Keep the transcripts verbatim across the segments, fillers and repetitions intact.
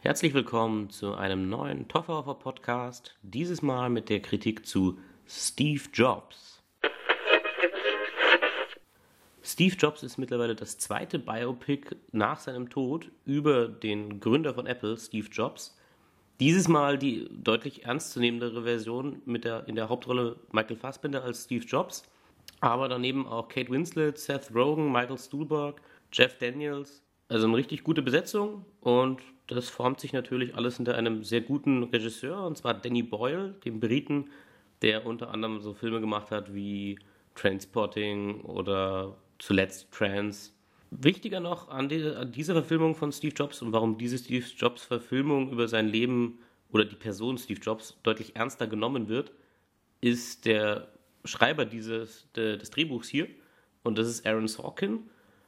Herzlich willkommen zu einem neuen Tofferhofer Podcast, dieses Mal mit der Kritik zu Steve Jobs. Steve Jobs ist mittlerweile das zweite Biopic nach seinem Tod über den Gründer von Apple, Steve Jobs. Dieses Mal die deutlich ernstzunehmendere Version mit der, in der Hauptrolle Michael Fassbender als Steve Jobs, aber daneben auch Kate Winslet, Seth Rogen, Michael Stuhlbarg, Jeff Daniels. Also eine richtig gute Besetzung und das formt sich natürlich alles hinter einem sehr guten Regisseur, und zwar Danny Boyle, dem Briten, der unter anderem so Filme gemacht hat wie Trainspotting oder zuletzt Trance. Wichtiger noch an, die, an dieser Verfilmung von Steve Jobs und warum diese Steve Jobs Verfilmung über sein Leben oder die Person Steve Jobs deutlich ernster genommen wird, ist der Schreiber dieses, de, des Drehbuchs hier, und das ist Aaron Sorkin,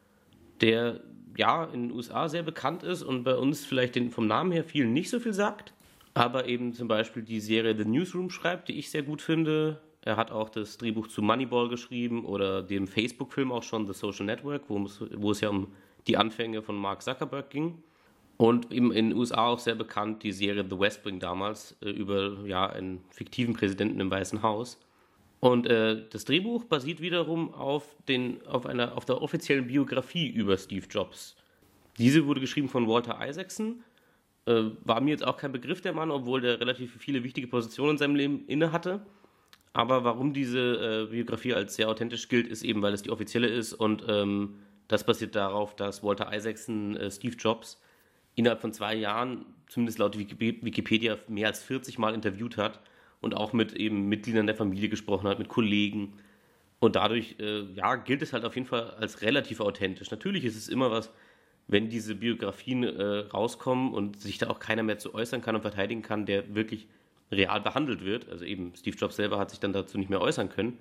der ja in den U S A sehr bekannt ist und bei uns vielleicht den, vom Namen her vielen nicht so viel sagt, aber eben zum Beispiel die Serie The Newsroom schreibt, die ich sehr gut finde. Er hat auch das Drehbuch zu Moneyball geschrieben oder dem Facebook-Film auch schon The Social Network, wo es, wo es ja um die Anfänge von Mark Zuckerberg ging. Und eben in den U S A auch sehr bekannt die Serie The West Wing damals äh, über ja, einen fiktiven Präsidenten im Weißen Haus. Und äh, das Drehbuch basiert wiederum auf, den, auf, einer, auf der offiziellen Biografie über Steve Jobs. Diese wurde geschrieben von Walter Isaacson. Äh, war mir jetzt auch kein Begriff, der Mann, obwohl der relativ viele wichtige Positionen in seinem Leben inne hatte. Aber warum diese äh, Biografie als sehr authentisch gilt, ist eben, weil es die offizielle ist. Und ähm, das basiert darauf, dass Walter Isaacson äh, Steve Jobs innerhalb von zwei Jahren, zumindest laut Wikipedia, mehr als vierzig Mal interviewt hat. Und auch mit eben Mitgliedern der Familie gesprochen hat, mit Kollegen. Und dadurch, äh, ja, gilt es halt auf jeden Fall als relativ authentisch. Natürlich ist es immer was, wenn diese Biografien äh, rauskommen und sich da auch keiner mehr zu äußern kann und verteidigen kann, der wirklich real behandelt wird. Also eben Steve Jobs selber hat sich dann dazu nicht mehr äußern können.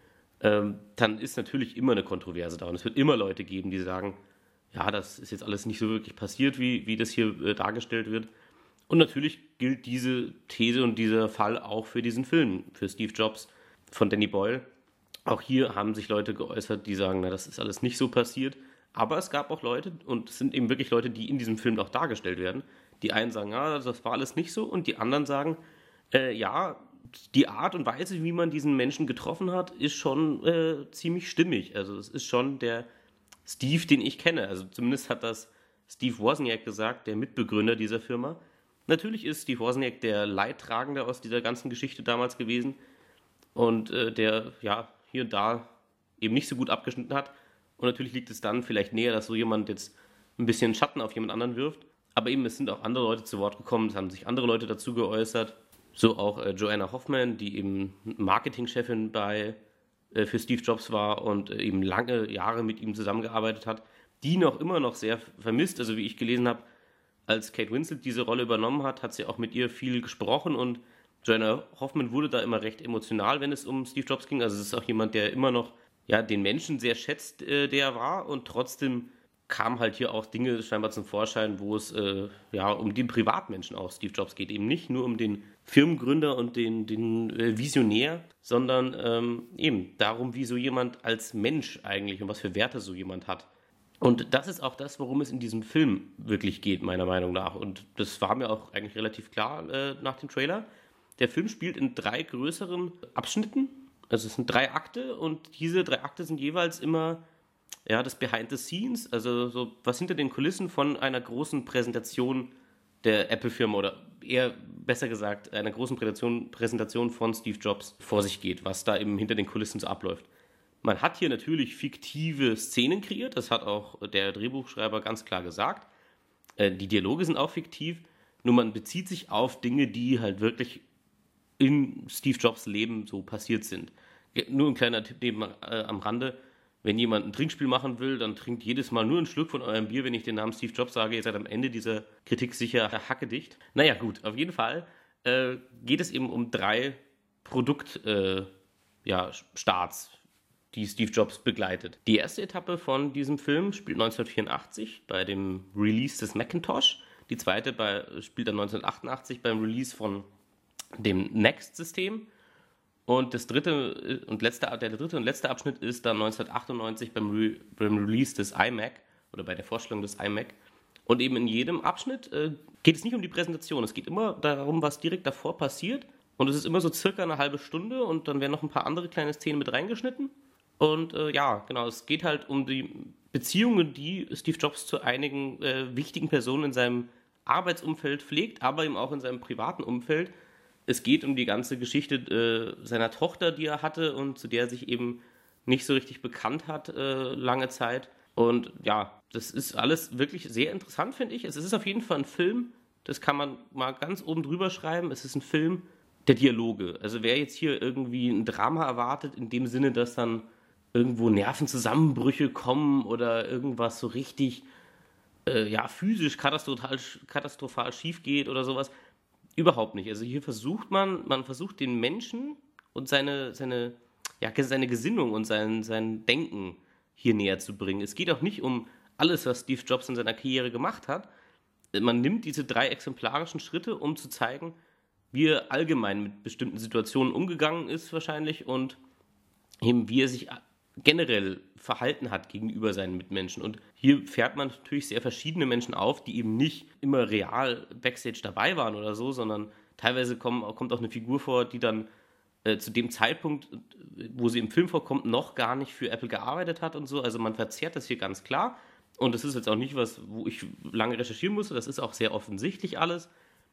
Ähm, dann ist natürlich immer eine Kontroverse da. Und es wird immer Leute geben, die sagen, ja, das ist jetzt alles nicht so wirklich passiert, wie, wie das hier äh, dargestellt wird. Und natürlich gilt diese These und dieser Fall auch für diesen Film, für Steve Jobs von Danny Boyle. Auch hier haben sich Leute geäußert, die sagen, na, das ist alles nicht so passiert. Aber es gab auch Leute, und es sind eben wirklich Leute, die in diesem Film auch dargestellt werden. Die einen sagen, ja, das war alles nicht so, und die anderen sagen, äh, ja, die Art und Weise, wie man diesen Menschen getroffen hat, ist schon äh, ziemlich stimmig. Also es ist schon der Steve, den ich kenne. Also zumindest hat das Steve Wozniak gesagt, der Mitbegründer dieser Firma. Natürlich ist Steve Wozniak der Leidtragende aus dieser ganzen Geschichte damals gewesen und äh, der ja hier und da eben nicht so gut abgeschnitten hat. Und natürlich liegt es dann vielleicht näher, dass so jemand jetzt ein bisschen Schatten auf jemand anderen wirft. Aber eben, es sind auch andere Leute zu Wort gekommen, es haben sich andere Leute dazu geäußert. So auch äh, Joanna Hoffman, die eben Marketingchefin bei, äh, für Steve Jobs war und äh, eben lange Jahre mit ihm zusammengearbeitet hat, die noch immer noch sehr vermisst, also wie ich gelesen habe, als Kate Winslet diese Rolle übernommen hat, hat sie auch mit ihr viel gesprochen, und Joanna Hoffman wurde da immer recht emotional, wenn es um Steve Jobs ging. Also es ist auch jemand, der immer noch ja, den Menschen sehr schätzt, äh, der er war, und trotzdem kamen halt hier auch Dinge scheinbar zum Vorschein, wo es äh, ja um den Privatmenschen auch Steve Jobs geht. Eben nicht nur um den Firmengründer und den, den äh, Visionär, sondern ähm, eben darum, wie so jemand als Mensch eigentlich und was für Werte so jemand hat. Und das ist auch das, worum es in diesem Film wirklich geht, meiner Meinung nach. Und das war mir auch eigentlich relativ klar äh, nach dem Trailer. Der Film spielt in drei größeren Abschnitten. Also es sind drei Akte, und diese drei Akte sind jeweils immer ja, das Behind the Scenes, also so was hinter den Kulissen von einer großen Präsentation der Apple-Firma oder eher besser gesagt einer großen Präsentation, Präsentation von Steve Jobs vor sich geht, was da eben hinter den Kulissen so abläuft. Man hat hier natürlich fiktive Szenen kreiert, das hat auch der Drehbuchschreiber ganz klar gesagt. Äh, die Dialoge sind auch fiktiv, nur man bezieht sich auf Dinge, die halt wirklich in Steve Jobs Leben so passiert sind. Nur ein kleiner Tipp neben, äh, am Rande, wenn jemand ein Trinkspiel machen will, dann trinkt jedes Mal nur einen Schluck von eurem Bier, wenn ich den Namen Steve Jobs sage. Ihr seid am Ende dieser Kritik sicher hackedicht. Naja gut, auf jeden Fall äh, geht es eben um drei Produktstarts, äh, ja, Starts, die Steve Jobs begleitet. Die erste Etappe von diesem Film spielt neunzehnhundertvierundachtzig bei dem Release des Macintosh. Die zweite bei, spielt dann neunzehnhundertachtundachtzig beim Release von dem Next-System. Und das dritte und letzte, der dritte und letzte Abschnitt ist dann neunzehnhundertachtundneunzig beim, Re, beim Release des iMac oder bei der Vorstellung des iMac. Und eben in jedem Abschnitt äh, geht es nicht um die Präsentation, es geht immer darum, was direkt davor passiert. Und es ist immer so circa eine halbe Stunde und dann werden noch ein paar andere kleine Szenen mit reingeschnitten. Und äh, ja, genau, es geht halt um die Beziehungen, die Steve Jobs zu einigen äh, wichtigen Personen in seinem Arbeitsumfeld pflegt, aber eben auch in seinem privaten Umfeld. Es geht um die ganze Geschichte äh, seiner Tochter, die er hatte und zu der er sich eben nicht so richtig bekannt hat äh, lange Zeit. Und ja, das ist alles wirklich sehr interessant, finde ich. Es ist auf jeden Fall ein Film, das kann man mal ganz oben drüber schreiben. Es ist ein Film der Dialoge. Also wer jetzt hier irgendwie ein Drama erwartet, in dem Sinne, dass dann irgendwo Nervenzusammenbrüche kommen oder irgendwas so richtig äh, ja, physisch katastrophal, katastrophal schief geht oder sowas, überhaupt nicht. Also hier versucht man, man versucht den Menschen und seine, seine, ja, seine Gesinnung und sein, sein Denken hier näher zu bringen. Es geht auch nicht um alles, was Steve Jobs in seiner Karriere gemacht hat. Man nimmt diese drei exemplarischen Schritte, um zu zeigen, wie er allgemein mit bestimmten Situationen umgegangen ist wahrscheinlich und eben wie er sich generell verhalten hat gegenüber seinen Mitmenschen. Und hier fährt man natürlich sehr verschiedene Menschen auf, die eben nicht immer real Backstage dabei waren oder so, sondern teilweise kommen, kommt auch eine Figur vor, die dann äh, zu dem Zeitpunkt, wo sie im Film vorkommt, noch gar nicht für Apple gearbeitet hat und so. Also man verzerrt das hier ganz klar. Und das ist jetzt auch nicht was, wo ich lange recherchieren musste. Das ist auch sehr offensichtlich alles.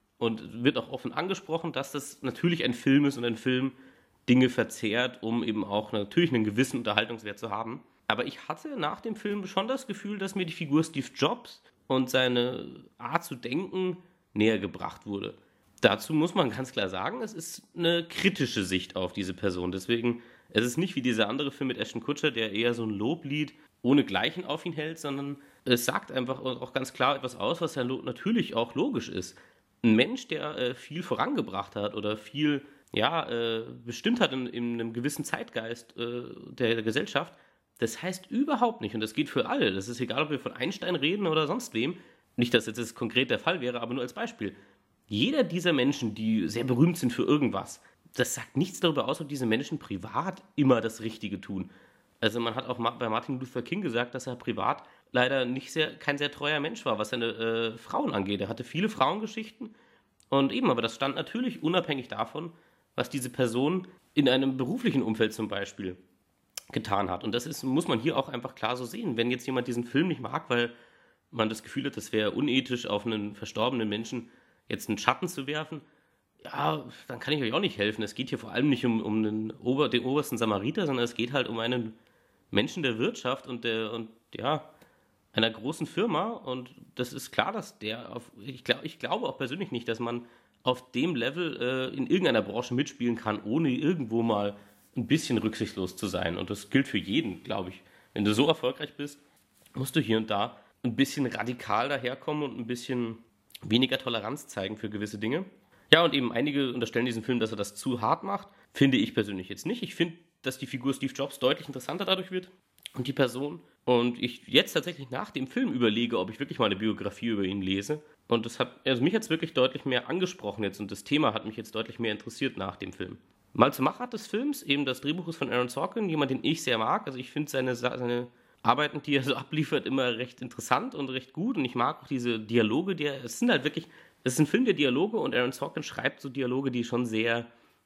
Und wird auch offen angesprochen, dass das natürlich ein Film ist und ein Film Dinge verzehrt, um eben auch natürlich einen gewissen Unterhaltungswert zu haben. Aber ich hatte nach dem Film schon das Gefühl, dass mir die Figur Steve Jobs und seine Art zu denken näher gebracht wurde. Dazu muss man ganz klar sagen, es ist eine kritische Sicht auf diese Person. Deswegen, es ist nicht wie dieser andere Film mit Ashton Kutcher, der eher so ein Loblied ohne Gleichen auf ihn hält, sondern es sagt einfach auch ganz klar etwas aus, was ja natürlich auch logisch ist. Ein Mensch, der äh, viel vorangebracht hat oder viel ja, äh, bestimmt hat in, in einem gewissen Zeitgeist äh, der, der Gesellschaft, das heißt überhaupt nicht, und das geht für alle, das ist egal, ob wir von Einstein reden oder sonst wem, nicht, dass jetzt das konkret der Fall wäre, aber nur als Beispiel. Jeder dieser Menschen, die sehr berühmt sind für irgendwas, das sagt nichts darüber aus, ob diese Menschen privat immer das Richtige tun. Also man hat auch bei Martin Luther King gesagt, dass er privat leider nicht sehr, kein sehr treuer Mensch war, was seine äh, Frauen angeht. Er hatte viele Frauengeschichten und eben, aber das stand natürlich unabhängig davon, was diese Person in einem beruflichen Umfeld zum Beispiel getan hat. Und das ist, muss man hier auch einfach klar so sehen. Wenn jetzt jemand diesen Film nicht mag, weil man das Gefühl hat, das wäre unethisch, auf einen verstorbenen Menschen jetzt einen Schatten zu werfen, ja, dann kann ich euch auch nicht helfen. Es geht hier vor allem nicht um, um den, Ober, den obersten Samariter, sondern es geht halt um einen Menschen der Wirtschaft und der, und ja, einer großen Firma. Und das ist klar, dass der auf, ich, glaub, ich glaube auch persönlich nicht, dass man auf dem Level äh, in irgendeiner Branche mitspielen kann, ohne irgendwo mal ein bisschen rücksichtslos zu sein. Und das gilt für jeden, glaube ich. Wenn du so erfolgreich bist, musst du hier und da ein bisschen radikal daherkommen und ein bisschen weniger Toleranz zeigen für gewisse Dinge. Ja, und eben einige unterstellen diesem Film, dass er das zu hart macht. Finde ich persönlich jetzt nicht. Ich finde, dass die Figur Steve Jobs deutlich interessanter dadurch wird und die Person. Und ich jetzt tatsächlich nach dem Film überlege, ob ich wirklich mal eine Biografie über ihn lese. Und das hat, also mich hat es wirklich deutlich mehr angesprochen jetzt und das Thema hat mich jetzt deutlich mehr interessiert nach dem Film. Mal zur Machart des Films, eben das Drehbuch ist von Aaron Sorkin, jemand, den ich sehr mag. Also ich finde seine, seine Arbeiten, die er so abliefert, immer recht interessant und recht gut. Und ich mag auch diese Dialoge, die er, es sind halt wirklich, es ist ein Film der Dialoge und Aaron Sorkin schreibt so Dialoge, die schon sehr,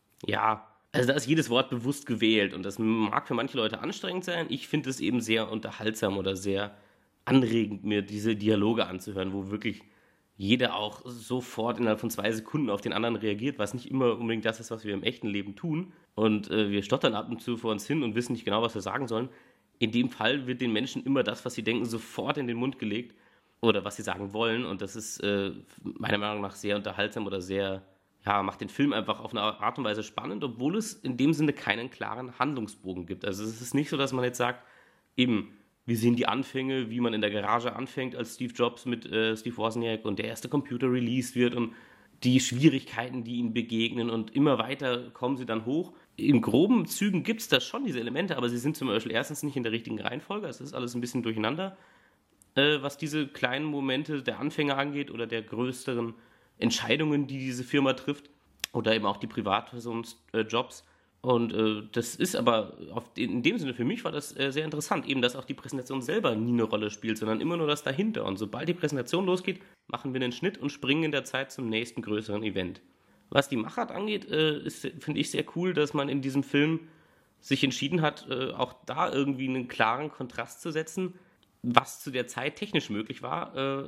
ja, also da ist jedes Wort bewusst gewählt und das mag für manche Leute anstrengend sein. Ich finde es eben sehr unterhaltsam oder sehr anregend, mir diese Dialoge anzuhören, wo wirklich jeder auch sofort innerhalb von zwei Sekunden auf den anderen reagiert, was nicht immer unbedingt das ist, was wir im echten Leben tun. Und äh, wir stottern ab und zu vor uns hin und wissen nicht genau, was wir sagen sollen. In dem Fall wird den Menschen immer das, was sie denken, sofort in den Mund gelegt oder was sie sagen wollen. Und das ist äh, meiner Meinung nach sehr unterhaltsam oder sehr, ja, macht den Film einfach auf eine Art und Weise spannend, obwohl es in dem Sinne keinen klaren Handlungsbogen gibt. Also es ist nicht so, dass man jetzt sagt, eben, wir sehen die Anfänge, wie man in der Garage anfängt als Steve Jobs mit äh, Steve Wozniak und der erste Computer released wird und die Schwierigkeiten, die ihnen begegnen und immer weiter kommen sie dann hoch. In groben Zügen gibt es da schon diese Elemente, aber sie sind zum Beispiel erstens nicht in der richtigen Reihenfolge, es ist alles ein bisschen durcheinander, äh, was diese kleinen Momente der Anfänge angeht oder der größeren Entscheidungen, die diese Firma trifft oder eben auch die Privatperson äh, Jobs. Und äh, das ist aber, auf, in dem Sinne für mich war das äh, sehr interessant, eben, dass auch die Präsentation selber nie eine Rolle spielt, sondern immer nur das dahinter. Und sobald die Präsentation losgeht, machen wir einen Schnitt und springen in der Zeit zum nächsten größeren Event. Was die Machart angeht, äh, ist, finde ich, sehr cool, dass man in diesem Film sich entschieden hat, äh, auch da irgendwie einen klaren Kontrast zu setzen, was zu der Zeit technisch möglich war, äh,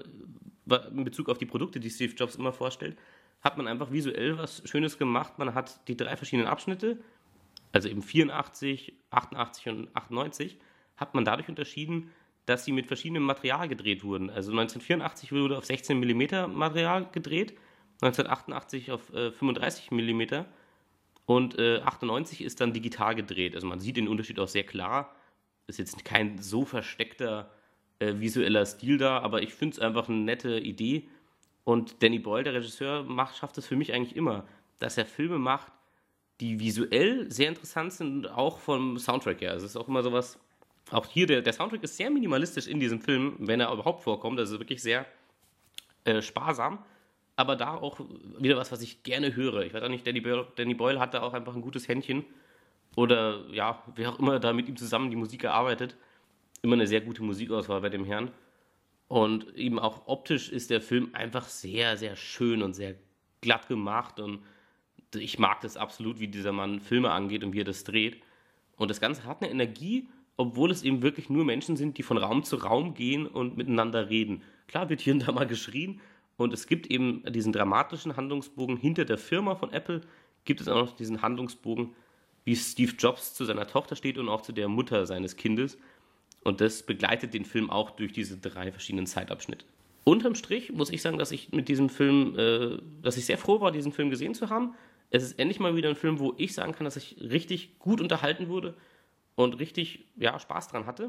in Bezug auf die Produkte, die Steve Jobs immer vorstellt, hat man einfach visuell was Schönes gemacht. Man hat die drei verschiedenen Abschnitte, also eben vierundachtzig, achtundachtzig und achtundneunzig, hat man dadurch unterschieden, dass sie mit verschiedenem Material gedreht wurden. Also neunzehnhundertvierundachtzig wurde auf sechzehn Millimeter Material gedreht, neunzehnhundertachtundachtzig auf äh, fünfunddreißig Millimeter und äh, achtundneunzig ist dann digital gedreht. Also man sieht den Unterschied auch sehr klar. Ist jetzt kein so versteckter äh, visueller Stil da, aber ich finde es einfach eine nette Idee. Und Danny Boyle, der Regisseur, macht, schafft es für mich eigentlich immer, dass er Filme macht, die visuell sehr interessant sind und auch vom Soundtrack her. Also es ist auch immer sowas, auch hier, der, der Soundtrack ist sehr minimalistisch in diesem Film, wenn er überhaupt vorkommt, also wirklich sehr äh, sparsam, aber da auch wieder was, was ich gerne höre. Ich weiß auch nicht, Danny Boyle, Danny Boyle hat da auch einfach ein gutes Händchen oder ja, wer auch immer da mit ihm zusammen die Musik erarbeitet, immer eine sehr gute Musikauswahl bei dem Herrn. Und eben auch optisch ist der Film einfach sehr, sehr schön und sehr glatt gemacht und ich mag das absolut, wie dieser Mann Filme angeht und wie er das dreht. Und das Ganze hat eine Energie, obwohl es eben wirklich nur Menschen sind, die von Raum zu Raum gehen und miteinander reden. Klar wird hier und da mal geschrien und es gibt eben diesen dramatischen Handlungsbogen hinter der Firma von Apple, gibt es auch noch diesen Handlungsbogen, wie Steve Jobs zu seiner Tochter steht und auch zu der Mutter seines Kindes. Und das begleitet den Film auch durch diese drei verschiedenen Zeitabschnitte. Unterm Strich muss ich sagen, dass ich mit diesem Film, äh, dass ich sehr froh war, diesen Film gesehen zu haben. Es ist endlich mal wieder ein Film, wo ich sagen kann, dass ich richtig gut unterhalten wurde und richtig ja, Spaß dran hatte,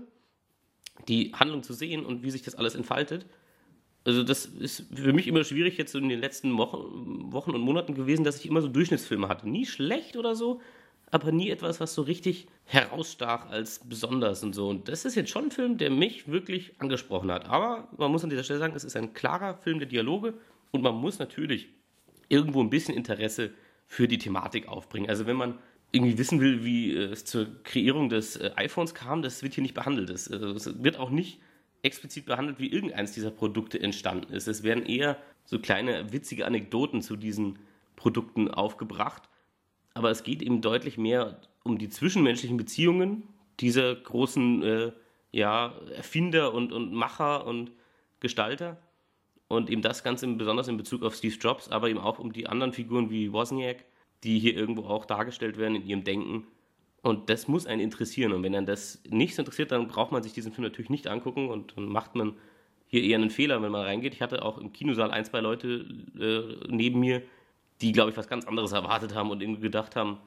die Handlung zu sehen und wie sich das alles entfaltet. Also das ist für mich immer schwierig jetzt in den letzten Wochen, Wochen und Monaten gewesen, dass ich immer so Durchschnittsfilme hatte. Nie schlecht oder so, aber nie etwas, was so richtig herausstach als besonders und so. Und das ist jetzt schon ein Film, der mich wirklich angesprochen hat. Aber man muss an dieser Stelle sagen, es ist ein klarer Film der Dialoge und man muss natürlich irgendwo ein bisschen Interesse für die Thematik aufbringen. Also wenn man irgendwie wissen will, wie es zur Kreierung des äh, iPhones kam, das wird hier nicht behandelt. Es äh, wird auch nicht explizit behandelt, wie irgendeins dieser Produkte entstanden ist. Es werden eher so kleine witzige Anekdoten zu diesen Produkten aufgebracht. Aber es geht eben deutlich mehr um die zwischenmenschlichen Beziehungen dieser großen äh, ja, Erfinder und, und Macher und Gestalter. Und eben das Ganze besonders in Bezug auf Steve Jobs, aber eben auch um die anderen Figuren wie Wozniak, die hier irgendwo auch dargestellt werden in ihrem Denken. Und das muss einen interessieren. Und wenn einen das nicht so interessiert, dann braucht man sich diesen Film natürlich nicht angucken und dann macht man hier eher einen Fehler, wenn man reingeht. Ich hatte auch im Kinosaal ein, zwei Leute äh, neben mir, die, glaube ich, was ganz anderes erwartet haben und irgendwie gedacht haben,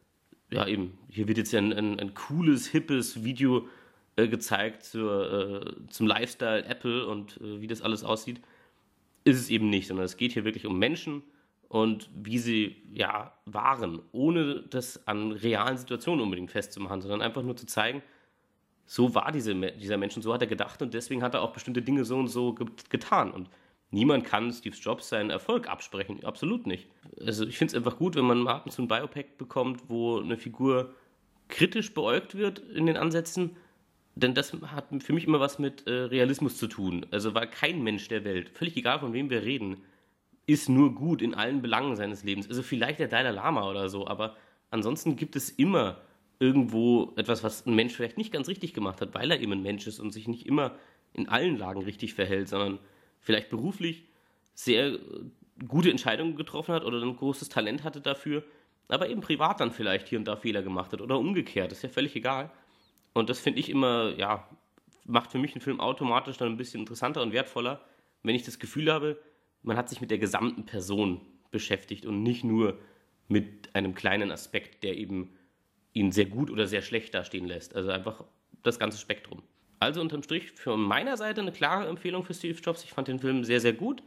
ja eben, hier wird jetzt ja ein, ein, ein cooles, hippes Video äh, gezeigt zur, äh, zum Lifestyle Apple und äh, wie das alles aussieht. Ist es eben nicht, sondern es geht hier wirklich um Menschen und wie sie ja waren, ohne das an realen Situationen unbedingt festzumachen, sondern einfach nur zu zeigen, so war diese, dieser Mensch und so hat er gedacht und deswegen hat er auch bestimmte Dinge so und so ge- getan. Und niemand kann Steve Jobs seinen Erfolg absprechen, absolut nicht. Also ich finde es einfach gut, wenn man mal ab und zu ein Biopic bekommt, wo eine Figur kritisch beäugt wird in den Ansätzen, denn das hat für mich immer was mit äh, Realismus zu tun. Also weil kein Mensch der Welt, völlig egal von wem wir reden, ist nur gut in allen Belangen seines Lebens. Also vielleicht der Dalai Lama oder so, aber ansonsten gibt es immer irgendwo etwas, was ein Mensch vielleicht nicht ganz richtig gemacht hat, weil er eben ein Mensch ist und sich nicht immer in allen Lagen richtig verhält, sondern vielleicht beruflich sehr gute Entscheidungen getroffen hat oder ein großes Talent hatte dafür, aber eben privat dann vielleicht hier und da Fehler gemacht hat oder umgekehrt, ist ja völlig egal. Und das finde ich immer, ja, macht für mich einen Film automatisch dann ein bisschen interessanter und wertvoller, wenn ich das Gefühl habe, man hat sich mit der gesamten Person beschäftigt und nicht nur mit einem kleinen Aspekt, der eben ihn sehr gut oder sehr schlecht dastehen lässt. Also einfach das ganze Spektrum. Also unterm Strich von meiner Seite eine klare Empfehlung für Steve Jobs. Ich fand den Film sehr, sehr gut.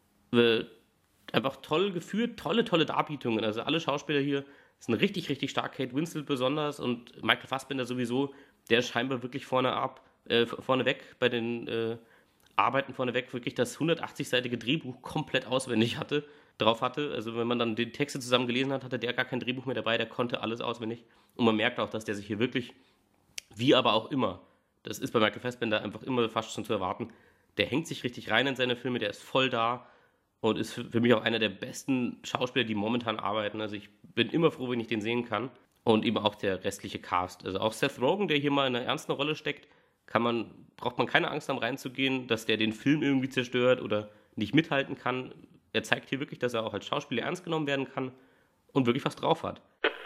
Äh, einfach toll geführt, tolle, tolle Darbietungen. Also alle Schauspieler hier sind richtig, richtig stark. Kate Winslet besonders und Michael Fassbender sowieso, der scheinbar wirklich vorne ab, äh, vorneweg bei den äh, Arbeiten vorneweg wirklich das hundertachtzig-seitige Drehbuch komplett auswendig hatte. drauf hatte. Also wenn man dann die Texte zusammen gelesen hat, hatte der gar kein Drehbuch mehr dabei, der konnte alles auswendig. Und man merkt auch, dass der sich hier wirklich, wie aber auch immer, das ist bei Michael Fassbender einfach immer fast schon zu erwarten, der hängt sich richtig rein in seine Filme, der ist voll da und ist für, für mich auch einer der besten Schauspieler, die momentan arbeiten. Also ich bin immer froh, wenn ich den sehen kann. Und eben auch der restliche Cast. Also auch Seth Rogen, der hier mal in einer ernsten Rolle steckt, kann man, braucht man keine Angst haben reinzugehen, dass der den Film irgendwie zerstört oder nicht mithalten kann. Er zeigt hier wirklich, dass er auch als Schauspieler ernst genommen werden kann und wirklich was drauf hat.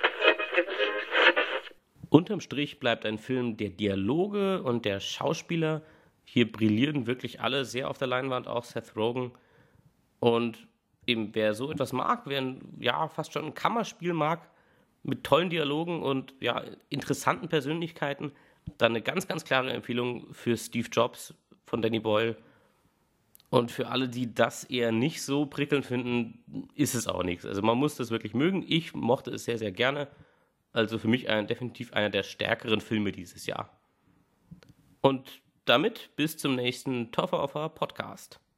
Unterm Strich bleibt ein Film der Dialoge und der Schauspieler. Hier brillieren wirklich alle sehr auf der Leinwand, auch Seth Rogen. Und eben wer so etwas mag, wer ein, ja, fast schon ein Kammerspiel mag, mit tollen Dialogen und ja, interessanten Persönlichkeiten, dann eine ganz, ganz klare Empfehlung für Steve Jobs von Danny Boyle. Und für alle, die das eher nicht so prickelnd finden, ist es auch nichts. Also man muss das wirklich mögen. Ich mochte es sehr, sehr gerne. Also für mich ein, definitiv einer der stärkeren Filme dieses Jahr. Und damit bis zum nächsten Toffer Offer Podcast.